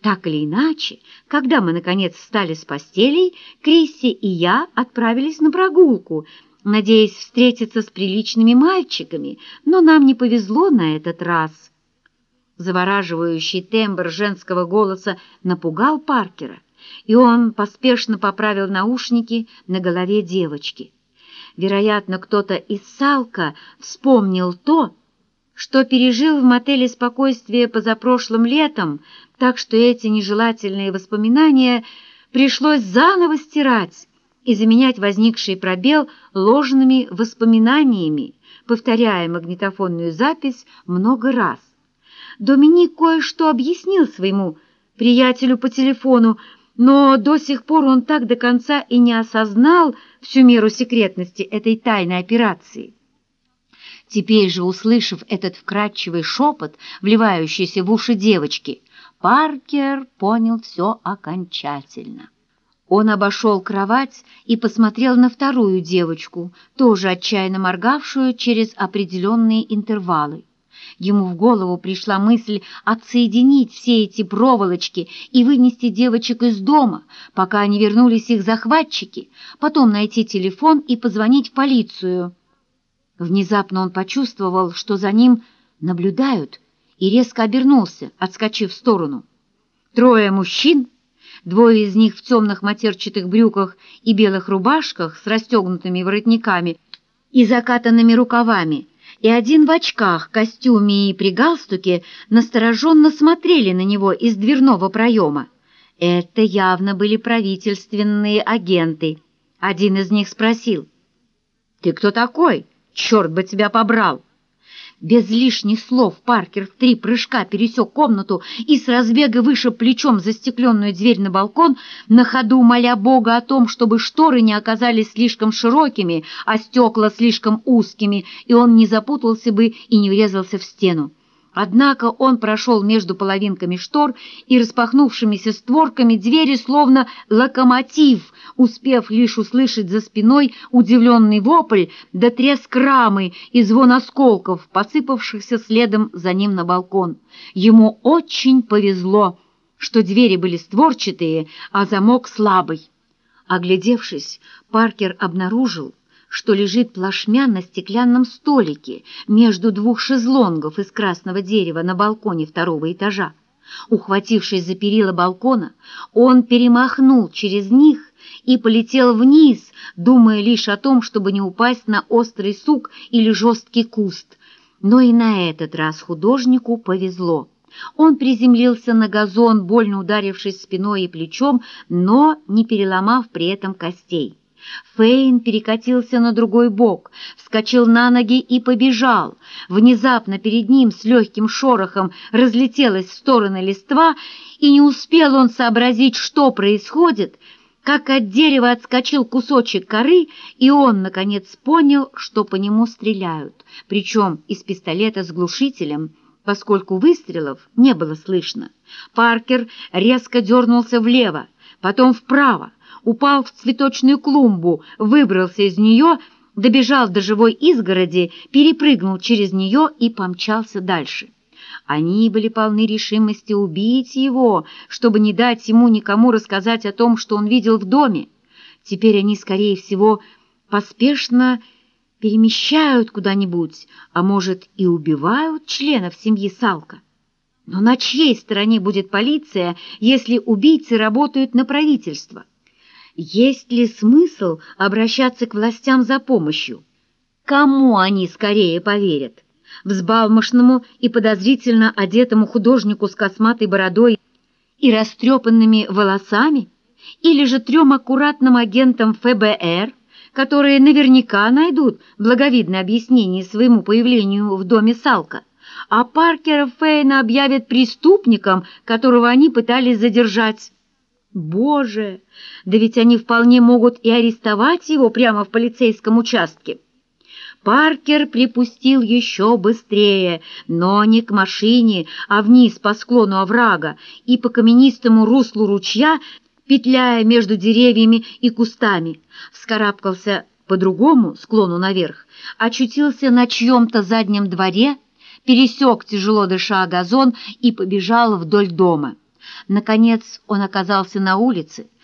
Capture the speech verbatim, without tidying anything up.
Так или иначе, когда мы, наконец, встали с постелей, Крисси и я отправились на прогулку, надеясь встретиться с приличными мальчиками, но нам не повезло на этот раз. Завораживающий тембр женского голоса напугал Паркера, и он поспешно поправил наушники на голове девочки. Вероятно, кто-то из Салка вспомнил то, что пережил в мотеле «Спокойствие» позапрошлым летом, так что эти нежелательные воспоминания пришлось заново стирать и заменять возникший пробел ложными воспоминаниями, повторяя магнитофонную запись много раз. Доминик кое-что объяснил своему приятелю по телефону, но до сих пор он так до конца и не осознал всю меру секретности этой тайной операции. Теперь же, услышав этот вкрадчивый шепот, вливающийся в уши девочки, Паркер понял все окончательно. Он обошел кровать и посмотрел на вторую девочку, тоже отчаянно моргавшую через определенные интервалы. Ему в голову пришла мысль отсоединить все эти проволочки и вынести девочек из дома, пока не вернулись их захватчики, потом найти телефон и позвонить в полицию. Внезапно он почувствовал, что за ним наблюдают, и резко обернулся, отскочив в сторону. Трое мужчин, двое из них в темных матерчатых брюках и белых рубашках с расстегнутыми воротниками и закатанными рукавами, и один в очках, костюме и при галстуке, настороженно смотрели на него из дверного проема. Это явно были правительственные агенты. Один из них спросил: «Ты кто такой? Черт бы тебя побрал!» Без лишних слов Паркер в три прыжка пересек комнату и с разбега вышиб плечом застекленную дверь на балкон, на ходу моля Бога о том, чтобы шторы не оказались слишком широкими, а стекла слишком узкими, и он не запутался бы и не врезался в стену. Однако он прошел между половинками штор и распахнувшимися створками двери, словно локомотив, успев лишь услышать за спиной удивленный вопль да треск рамы и звон осколков, посыпавшихся следом за ним на балкон. Ему очень повезло, что двери были створчатые, а замок слабый. Оглядевшись, Паркер обнаружил, что лежит плашмя на стеклянном столике между двух шезлонгов из красного дерева на балконе второго этажа. Ухватившись за перила балкона, он перемахнул через них и полетел вниз, думая лишь о том, чтобы не упасть на острый сук или жесткий куст. Но и на этот раз художнику повезло. Он приземлился на газон, больно ударившись спиной и плечом, но не переломав при этом костей. Фейн перекатился на другой бок, вскочил на ноги и побежал. Внезапно перед ним с легким шорохом разлетелась в стороны листва, и не успел он сообразить, что происходит, как от дерева отскочил кусочек коры, и он, наконец, понял, что по нему стреляют, причем из пистолета с глушителем, поскольку выстрелов не было слышно. Паркер резко дернулся влево, потом вправо, упал в цветочную клумбу, выбрался из нее, добежал до живой изгороди, перепрыгнул через нее и помчался дальше. Они были полны решимости убить его, чтобы не дать ему никому рассказать о том, что он видел в доме. Теперь они, скорее всего, поспешно перемещают куда-нибудь, а может и убивают членов семьи Салка. Но на чьей стороне будет полиция, если убийцы работают на правительство? Есть ли смысл обращаться к властям за помощью? Кому они скорее поверят? Взбалмошному и подозрительно одетому художнику с косматой бородой и растрепанными волосами? Или же трем аккуратным агентам эф бэ эр, которые наверняка найдут благовидное объяснение своему появлению в доме Салка, а Паркера Фейна объявят преступником, которого они пытались задержать? Боже, да ведь они вполне могут и арестовать его прямо в полицейском участке. Паркер припустил еще быстрее, но не к машине, а вниз по склону оврага и по каменистому руслу ручья, петляя между деревьями и кустами. Вскарабкался по другому склону наверх, очутился на чьем-то заднем дворе, пересек, тяжело дыша, газон и побежал вдоль дома. Наконец он оказался на улице,